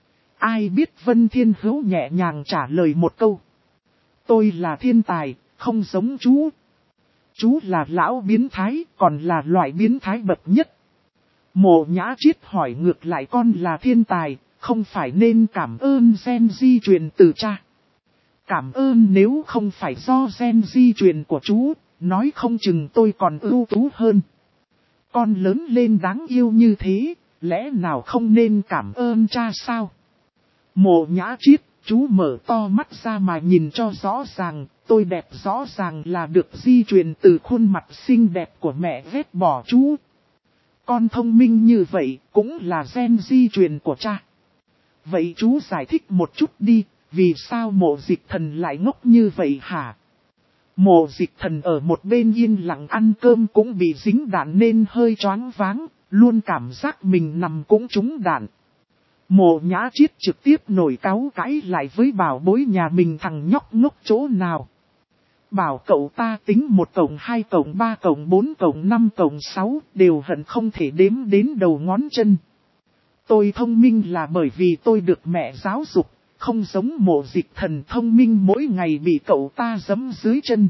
Ai biết Vân Thiên Hữu nhẹ nhàng trả lời một câu. Tôi là thiên tài, không giống chú. Chú là lão biến thái, còn là loại biến thái bậc nhất. Mộ Nhã Chiết hỏi ngược lại con là thiên tài, không phải nên cảm ơn gen di truyền từ cha. Cảm ơn nếu không phải do gen di truyền của chú, nói không chừng tôi còn ưu tú hơn. Con lớn lên đáng yêu như thế, lẽ nào không nên cảm ơn cha sao? Mộ Nhã Chiết, chú mở to mắt ra mà nhìn cho rõ ràng, tôi đẹp rõ ràng là được di truyền từ khuôn mặt xinh đẹp của mẹ vết bỏ chú. Con thông minh như vậy cũng là gen di truyền của cha. Vậy chú giải thích một chút đi, vì sao Mộ Dịch Thần lại ngốc như vậy hả? Mộ Dịch Thần ở một bên yên lặng ăn cơm cũng bị dính đạn nên hơi choáng váng, luôn cảm giác mình nằm cũng trúng đạn. Mộ Nhã Chiết trực tiếp nổi cáu cãi lại với bảo bối nhà mình thằng nhóc ngốc chỗ nào. Bảo cậu ta tính 1 cộng 2 cộng 3 cộng 4 cộng 5 cộng 6 đều hận không thể đếm đến đầu ngón chân. Tôi thông minh là bởi vì tôi được mẹ giáo dục, không giống Mộ Dịch Thần thông minh mỗi ngày bị cậu ta giẫm dưới chân.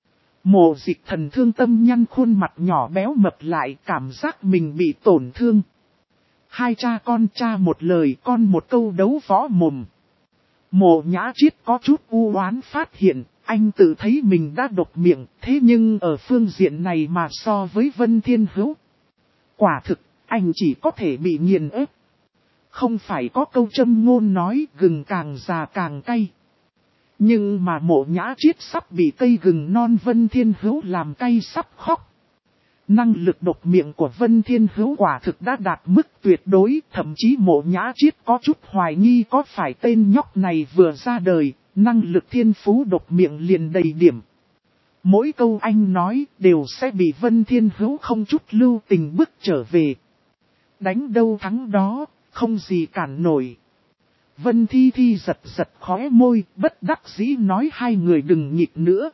Mộ Dịch Thần thương tâm nhăn khuôn mặt nhỏ béo mập lại, cảm giác mình bị tổn thương. Hai cha con, cha một lời con một câu đấu võ mồm. Mộ Nhã Chiết có chút u oán phát hiện, anh tự thấy mình đã độc miệng, thế nhưng ở phương diện này mà so với Vân Thiên Hữu. Quả thực, anh chỉ có thể bị nghiền ép. Không phải có câu châm ngôn nói gừng càng già càng cay. Nhưng mà Mộ Nhã Chiết sắp bị cây gừng non Vân Thiên Hữu làm cay sắp khóc. Năng lực độc miệng của Vân Thiên Hữu quả thực đã đạt mức tuyệt đối, thậm chí Mộ Nhã Chiết có chút hoài nghi có phải tên nhóc này vừa ra đời, năng lực thiên phú độc miệng liền đầy điểm. Mỗi câu anh nói đều sẽ bị Vân Thiên Hữu không chút lưu tình bức trở về. Đánh đâu thắng đó, không gì cản nổi. Vân Thi Thi giật giật khóe môi, bất đắc dĩ nói hai người đừng nhịp nữa.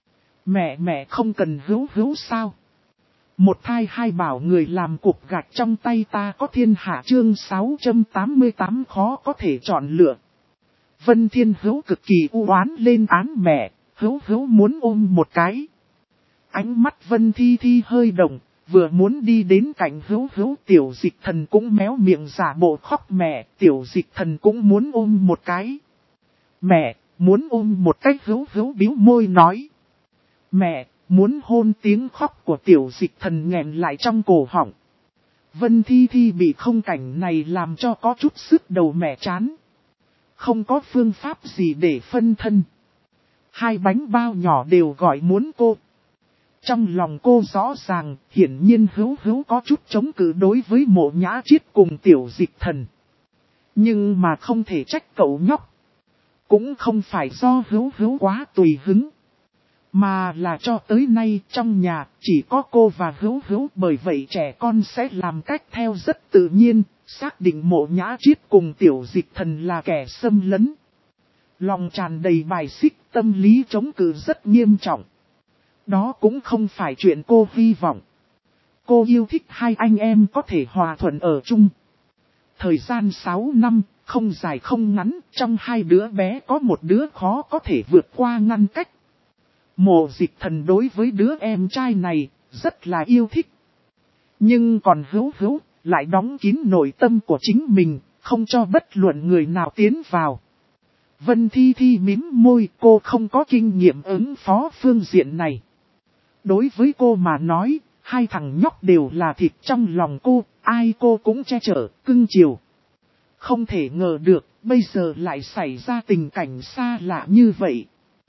Mẹ không cần Hữu sao? Một thai hai bảo người làm cục gạch trong tay ta có thiên hạ chương 688 khó có thể chọn lựa. Vân Thiên Hữu cực kỳ u oán lên án mẹ, Hữu muốn ôm một cái. Ánh mắt Vân Thi Thi hơi động, vừa muốn đi đến cạnh Hữu Tiểu Dịch Thần cũng méo miệng giả bộ khóc mẹ, Tiểu Dịch Thần cũng muốn ôm một cái. Mẹ, muốn ôm một cái Hữu bĩu môi nói. Mẹ, muốn hôn tiếng khóc của Tiểu Dịch Thần nghẹn lại trong cổ họng. Vân Thi Thi bị không cảnh này làm cho có chút sức đầu mẹ chán. Không có phương pháp gì để phân thân. Hai bánh bao nhỏ đều gọi muốn cô. Trong lòng cô rõ ràng, hiển nhiên Hữu có chút chống cự đối với Mộ Nhã Chiết cùng Tiểu Dịch Thần. Nhưng mà không thể trách cậu nhóc. Cũng không phải do Hữu quá tùy hứng. Mà là cho tới nay trong nhà chỉ có cô và Hữu, bởi vậy trẻ con sẽ làm cách theo rất tự nhiên, xác định Mộ Nhã Chiết cùng Tiểu Dịch Thần là kẻ xâm lấn. Lòng tràn đầy bài xích, tâm lý chống cự rất nghiêm trọng. Đó cũng không phải chuyện cô hy vọng. Cô yêu thích hai anh em có thể hòa thuận ở chung. Thời gian 6 năm, không dài không ngắn, trong hai đứa bé có một đứa khó có thể vượt qua ngăn cách. Mộ Dịch Thần đối với đứa em trai này, rất là yêu thích. Nhưng còn Hữu lại đóng kín nội tâm của chính mình, không cho bất luận người nào tiến vào. Vân Thi Thi mím môi, cô không có kinh nghiệm ứng phó phương diện này. Đối với cô mà nói, hai thằng nhóc đều là thịt trong lòng cô, ai cô cũng che chở, cưng chiều. Không thể ngờ được, bây giờ lại xảy ra tình cảnh xa lạ như vậy.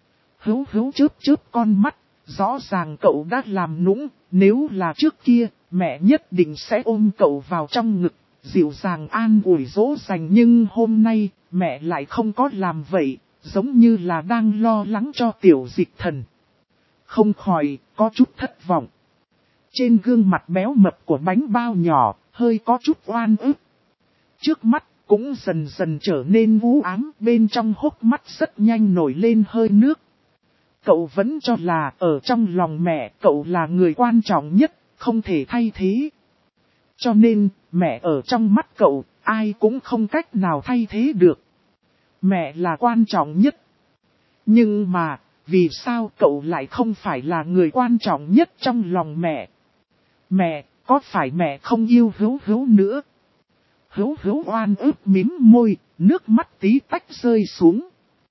Hữu Hữu chớp chớp con mắt, rõ ràng cậu đã làm nũng, nếu là trước kia, mẹ nhất định sẽ ôm cậu vào trong ngực, dịu dàng an ủi dỗ dành, nhưng hôm nay, mẹ lại không có làm vậy, giống như là đang lo lắng cho Tiểu Dịch Thần. Không khỏi, có chút thất vọng. Trên gương mặt béo mập của bánh bao nhỏ, hơi có chút oan ức. Trước mắt, cũng dần dần trở nên u ám, bên trong hốc mắt rất nhanh nổi lên hơi nước. Cậu vẫn cho là ở trong lòng mẹ cậu là người quan trọng nhất, không thể thay thế. Cho nên, mẹ ở trong mắt cậu, ai cũng không cách nào thay thế được. Mẹ là quan trọng nhất. Nhưng mà, vì sao cậu lại không phải là người quan trọng nhất trong lòng mẹ? Mẹ, có phải mẹ không yêu Hữu Hữu nữa? Hữu Hữu oan ức mím môi, nước mắt tí tách rơi xuống.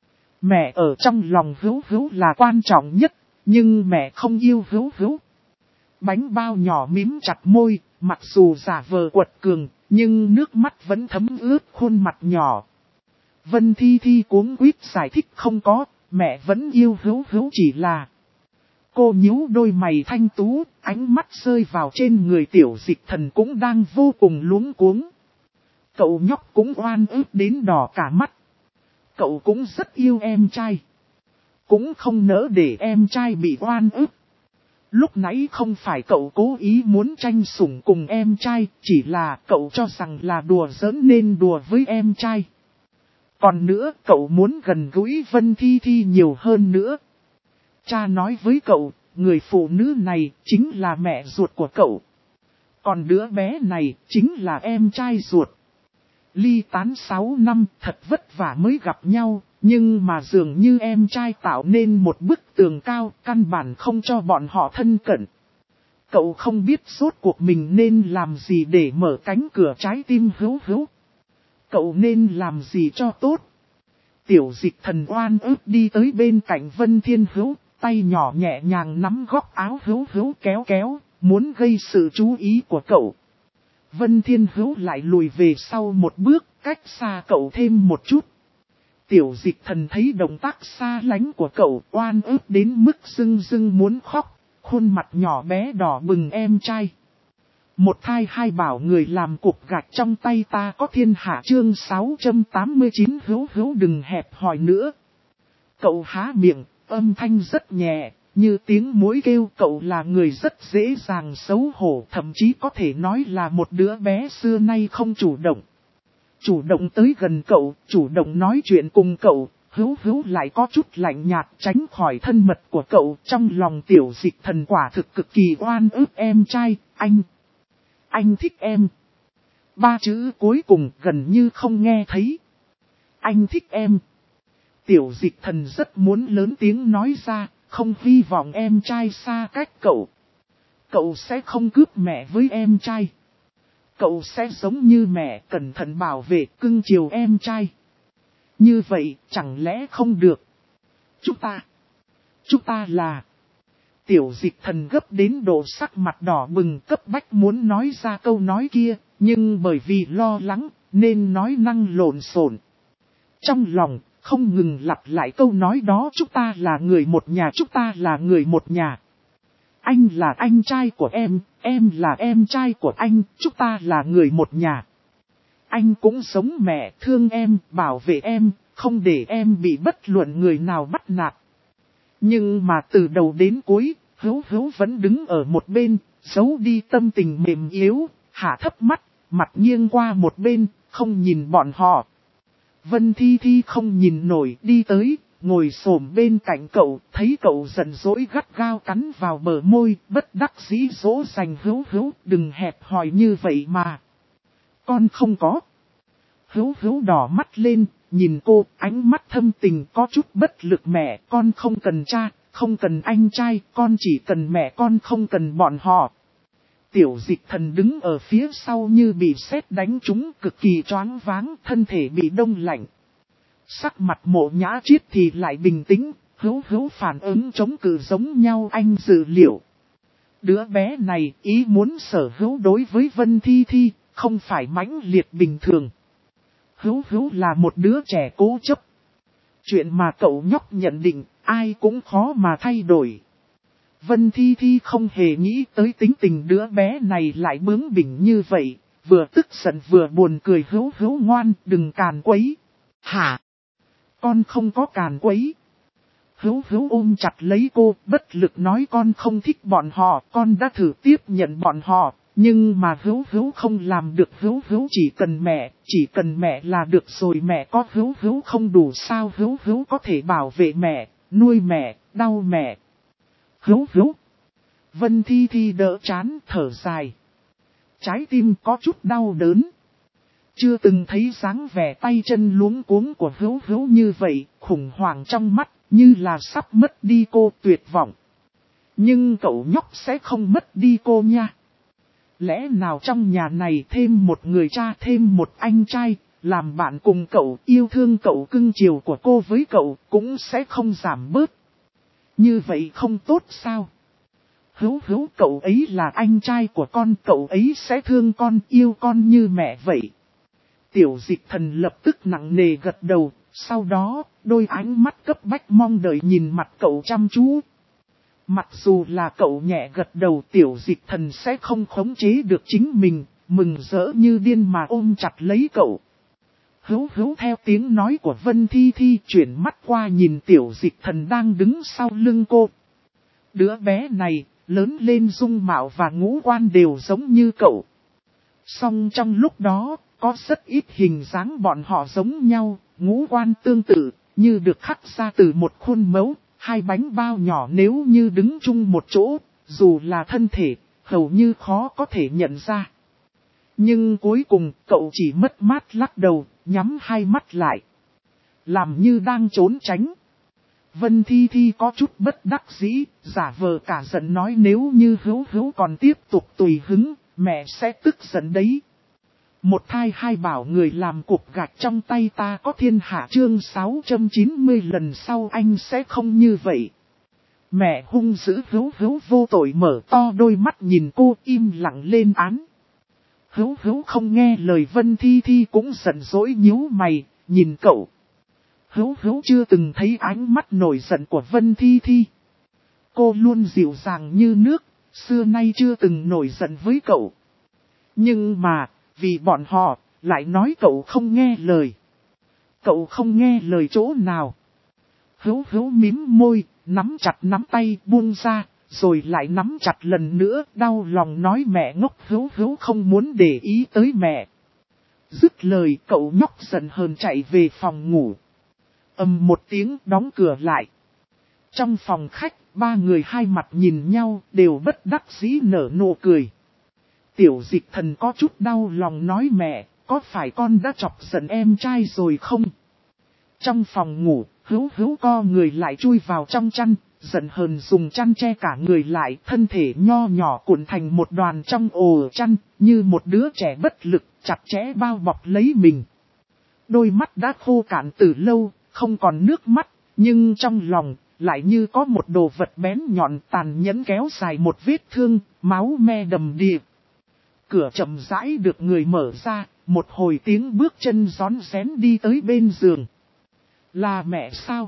Mẹ ở trong lòng Hữu Hữu là quan trọng nhất, nhưng mẹ không yêu Hữu Hữu. Bánh bao nhỏ mím chặt môi, mặc dù giả vờ quật cường, nhưng nước mắt vẫn thấm ướt khuôn mặt nhỏ. Vân Thi Thi cuống quýt giải thích không có, mẹ vẫn yêu Hữu Hữu, chỉ là... Cô nhíu đôi mày thanh tú, ánh mắt rơi vào trên người Tiểu Dịch Thần cũng đang vô cùng luống cuống. Cậu nhóc cũng oan ức đến đỏ cả mắt. Cậu cũng rất yêu em trai. Cũng không nỡ để em trai bị oan ức. Lúc nãy không phải cậu cố ý muốn tranh sủng cùng em trai, chỉ là cậu cho rằng là đùa giỡn nên đùa với em trai. Còn nữa, cậu muốn gần gũi Vân Thi Thi nhiều hơn nữa. Cha nói với cậu, người phụ nữ này chính là mẹ ruột của cậu. Còn đứa bé này chính là em trai ruột. Ly tán 6 năm thật vất vả mới gặp nhau, nhưng mà dường như em trai tạo nên một bức tường cao, căn bản không cho bọn họ thân cận. Cậu không biết rốt cuộc mình nên làm gì để mở cánh cửa trái tim Hữu Hữu. Cậu nên làm gì cho tốt? Tiểu Dịch Thần oan ức đi tới bên cạnh Vân Thiên Hữu, tay nhỏ nhẹ nhàng nắm góc áo Hữu Hữu kéo kéo, muốn gây sự chú ý của cậu. Vân Thiên Hữu lại lùi về sau một bước, cách xa cậu thêm một chút. Tiểu Dịch Thần thấy động tác xa lánh của cậu, oan ức đến mức rưng rưng muốn khóc, khuôn mặt nhỏ bé đỏ bừng em trai. Một thai hai bảo người làm cục gạch trong tay ta có thiên hạ, chương 689. Hữu Hữu đừng hẹp hòi nữa. Cậu há miệng, âm thanh rất nhẹ, như tiếng muỗi kêu. Cậu là người rất dễ dàng xấu hổ, thậm chí có thể nói là một đứa bé xưa nay không chủ động. Chủ động tới gần cậu, chủ động nói chuyện cùng cậu, Hữu Hữu lại có chút lạnh nhạt tránh khỏi thân mật của cậu. Trong lòng Tiểu Dịch Thần quả thực cực kỳ oan ức em trai, anh thích em. Ba chữ cuối cùng gần như không nghe thấy. Anh thích em. Tiểu Dịch Thần rất muốn lớn tiếng nói ra, không hy vọng em trai xa cách cậu. Cậu sẽ không cướp mẹ với em trai. Cậu sẽ giống như mẹ, cẩn thận bảo vệ cưng chiều em trai. Như vậy chẳng lẽ không được? Chúng ta là... Tiểu Dịch Thần gấp đến độ sắc mặt đỏ bừng, cấp bách muốn nói ra câu nói kia, nhưng bởi vì lo lắng nên nói năng lộn xộn. Trong lòng không ngừng lặp lại câu nói đó, chúng ta là người một nhà, chúng ta là người một nhà. Anh là anh trai của em là em trai của anh, chúng ta là người một nhà. Anh cũng sống mẹ, thương em, bảo vệ em, không để em bị bất luận người nào bắt nạt. Nhưng mà từ đầu đến cuối, Hữu Hữu vẫn đứng ở một bên, giấu đi tâm tình mềm yếu, hạ thấp mắt, mặt nghiêng qua một bên, không nhìn bọn họ. Vân Thi Thi không nhìn nổi đi tới, ngồi xổm bên cạnh cậu, thấy cậu giận dỗi gắt gao cắn vào bờ môi, bất đắc dĩ dỗ dành Hữu Hữu, đừng hẹp hòi như vậy mà. Con không có. Hữu Hữu đỏ mắt lên, nhìn cô, ánh mắt thâm tình có chút bất lực. Mẹ, con không cần cha, không cần anh trai, con chỉ cần mẹ, con không cần bọn họ. Tiểu Dịch Thần đứng ở phía sau như bị sét đánh trúng, cực kỳ choáng váng, thân thể bị đông lạnh. Sắc mặt Mộ Nhã Triết thì lại bình tĩnh, Hữu Hữu phản ứng chống cự giống nhau anh dự liệu. Đứa bé này ý muốn sở hữu đối với Vân Thi Thi, không phải mãnh liệt bình thường. Hữu Hữu là một đứa trẻ cố chấp. Chuyện mà cậu nhóc nhận định, ai cũng khó mà thay đổi. Vân Thi Thi không hề nghĩ tới tính tình đứa bé này lại bướng bỉnh như vậy, vừa tức giận vừa buồn cười. Hữu Hữu ngoan, đừng càn quấy. Hả? Con không có càn quấy. Hữu Hữu ôm chặt lấy cô, bất lực nói con không thích bọn họ, con đã thử tiếp nhận bọn họ, nhưng mà Hữu Hữu không làm được. Hữu Hữu chỉ cần mẹ là được rồi. Mẹ có Hữu Hữu không đủ sao? Hữu Hữu có thể bảo vệ mẹ, nuôi mẹ, đau mẹ. Hữu Hữu. Vân Thi Thi đỡ chán thở dài. Trái tim có chút đau đớn. Chưa từng thấy dáng vẻ tay chân luống cuống của Hữu Hữu như vậy, khủng hoảng trong mắt, như là sắp mất đi cô, tuyệt vọng. Nhưng cậu nhóc sẽ không mất đi cô nha. Lẽ nào trong nhà này thêm một người cha, thêm một anh trai, làm bạn cùng cậu, yêu thương cậu, cưng chiều của cô với cậu, cũng sẽ không giảm bớt. Như vậy không tốt sao? Hữu Hữu, cậu ấy là anh trai của con, cậu ấy sẽ thương con, yêu con như mẹ vậy. Tiểu Dịch Thần lập tức nặng nề gật đầu, sau đó, đôi ánh mắt cấp bách mong đợi nhìn mặt cậu chăm chú. Mặc dù là cậu nhẹ gật đầu, Tiểu Dịch Thần sẽ không khống chế được chính mình, mừng rỡ như điên mà ôm chặt lấy cậu. Hữu Hữu theo tiếng nói của Vân Thi Thi chuyển mắt qua nhìn Tiểu Dịch Thần đang đứng sau lưng cô. Đứa bé này, lớn lên dung mạo và ngũ quan đều giống như cậu. Song trong lúc đó, có rất ít hình dáng bọn họ giống nhau, ngũ quan tương tự, như được khắc ra từ một khuôn mẫu, hai bánh bao nhỏ nếu như đứng chung một chỗ, dù là thân thể, hầu như khó có thể nhận ra. Nhưng cuối cùng, cậu chỉ mất mát lắc đầu, nhắm hai mắt lại. Làm như đang trốn tránh. Vân Thi Thi có chút bất đắc dĩ, giả vờ cả giận nói nếu như Hữu Hữu còn tiếp tục tùy hứng, mẹ sẽ tức giận đấy. Một thai hai bảo người làm cục gạch trong tay ta có thiên hạ chương 690 lần sau anh sẽ không như vậy. Mẹ hung dữ. Hữu Hữu vô tội mở to đôi mắt nhìn cô im lặng lên án. Hữu Hữu không nghe lời Vân Thi Thi cũng giận dỗi nhíu mày, nhìn cậu. Hữu Hữu chưa từng thấy ánh mắt nổi giận của Vân Thi Thi. Cô luôn dịu dàng như nước, xưa nay chưa từng nổi giận với cậu. Nhưng mà, vì bọn họ, lại nói cậu không nghe lời. Cậu không nghe lời chỗ nào? Hữu Hữu mím môi, nắm chặt nắm tay buông ra, rồi lại nắm chặt lần nữa, đau lòng nói mẹ ngốc. Hữu Hữu không muốn để ý tới mẹ. Dứt lời cậu nhóc giận hờn chạy về phòng ngủ. Ầm một tiếng đóng cửa lại. Trong phòng khách, ba người hai mặt nhìn nhau đều bất đắc dĩ nở nụ cười. Tiểu Dịch Thần có chút đau lòng nói mẹ, có phải con đã chọc giận em trai rồi không? Trong phòng ngủ, Hữu Hữu co người lại chui vào trong chăn, giận hờn dùng chăn che cả người lại, thân thể nho nhỏ cuộn thành một đoàn trong ổ chăn, như một đứa trẻ bất lực, chặt chẽ bao bọc lấy mình. Đôi mắt đã khô cạn từ lâu, không còn nước mắt, nhưng trong lòng, lại như có một đồ vật bén nhọn tàn nhẫn kéo dài một vết thương, máu me đầm đìa. Cửa chậm rãi được người mở ra, một hồi tiếng bước chân rón rén đi tới bên giường. Là mẹ sao?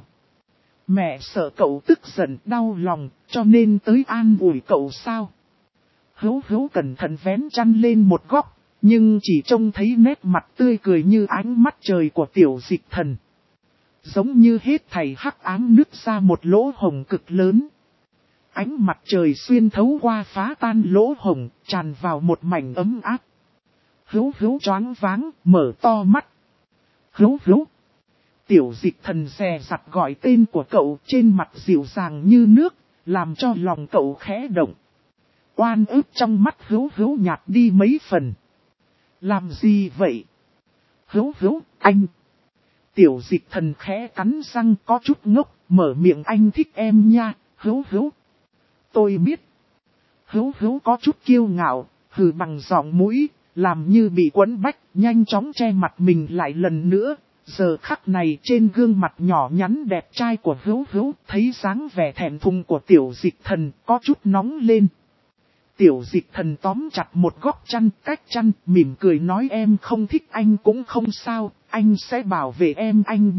Mẹ sợ cậu tức giận đau lòng, cho nên tới an ủi cậu sao? Hữu Hữu cẩn thận vén chăn lên một góc, nhưng chỉ trông thấy nét mặt tươi cười như ánh mắt trời của Tiểu Dịch Thần. Giống như hết thảy hắc ám nứt ra một lỗ hồng cực lớn. Ánh mặt trời xuyên thấu qua phá tan lỗ hồng, tràn vào một mảnh ấm áp. Hữu Hữu choáng váng, mở to mắt. Hữu Hữu. Tiểu Dịch Thần dè dặt gọi tên của cậu, trên mặt dịu dàng như nước, làm cho lòng cậu khẽ động. Oan ức trong mắt Hữu Hữu nhạt đi mấy phần. Làm gì vậy? Hữu Hữu, anh. Tiểu Dịch Thần khẽ cắn răng có chút ngốc, mở miệng anh thích em nha, Hữu Hữu. Tôi biết. Hữu Hữu có chút kiêu ngạo, hừ bằng giọng mũi, làm như bị quấn bách, nhanh chóng che mặt mình lại lần nữa. Giờ khắc này trên gương mặt nhỏ nhắn đẹp trai của Hữu Hữu, thấy dáng vẻ thẹn thùng của Tiểu Dịch Thần có chút nóng lên. Tiểu Dịch Thần tóm chặt một góc chăn, cách chăn, mỉm cười nói em không thích anh cũng không sao, anh sẽ bảo vệ em, anh biết,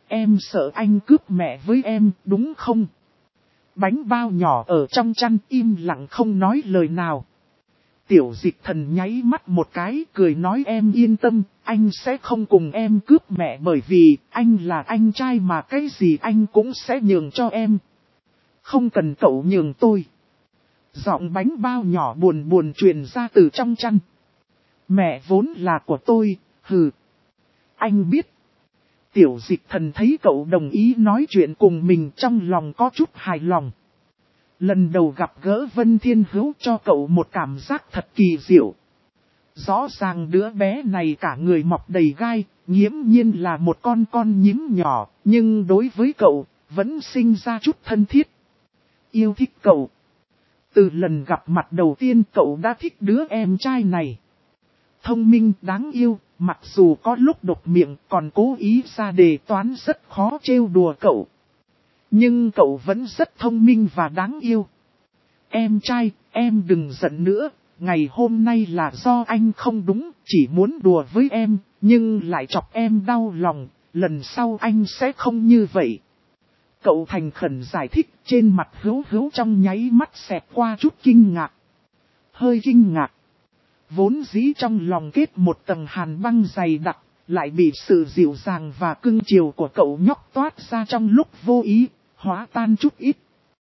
em sợ anh cướp mẹ với em, đúng không? Bánh bao nhỏ ở trong chăn im lặng không nói lời nào. Tiểu Dịch Thần nháy mắt một cái, cười nói em yên tâm, anh sẽ không cùng em cướp mẹ bởi vì anh là anh trai mà cái gì anh cũng sẽ nhường cho em. Không cần cậu nhường tôi. Giọng bánh bao nhỏ buồn buồn truyền ra từ trong chăn. Mẹ vốn là của tôi, hừ. Anh biết. Tiểu Dịch Thần thấy cậu đồng ý nói chuyện cùng mình trong lòng có chút hài lòng. Lần đầu gặp gỡ Vân Thiên Hữu cho cậu một cảm giác thật kỳ diệu. Rõ ràng đứa bé này cả người mọc đầy gai, nghiễm nhiên là một con nhím nhỏ, nhưng đối với cậu, vẫn sinh ra chút thân thiết. Yêu thích cậu. Từ lần gặp mặt đầu tiên cậu đã thích đứa em trai này. Thông minh, đáng yêu, mặc dù có lúc độc miệng còn cố ý ra đề toán rất khó trêu đùa cậu. Nhưng cậu vẫn rất thông minh và đáng yêu. Em trai, em đừng giận nữa, ngày hôm nay là do anh không đúng, chỉ muốn đùa với em, nhưng lại chọc em đau lòng, lần sau anh sẽ không như vậy. Cậu thành khẩn giải thích, trên mặt Hữu trong nháy mắt xẹt qua chút kinh ngạc. Hơi kinh ngạc. Vốn dĩ trong lòng kết một tầng hàn băng dày đặc, lại bị sự dịu dàng và cưng chiều của cậu nhóc toát ra trong lúc vô ý, hóa tan chút ít.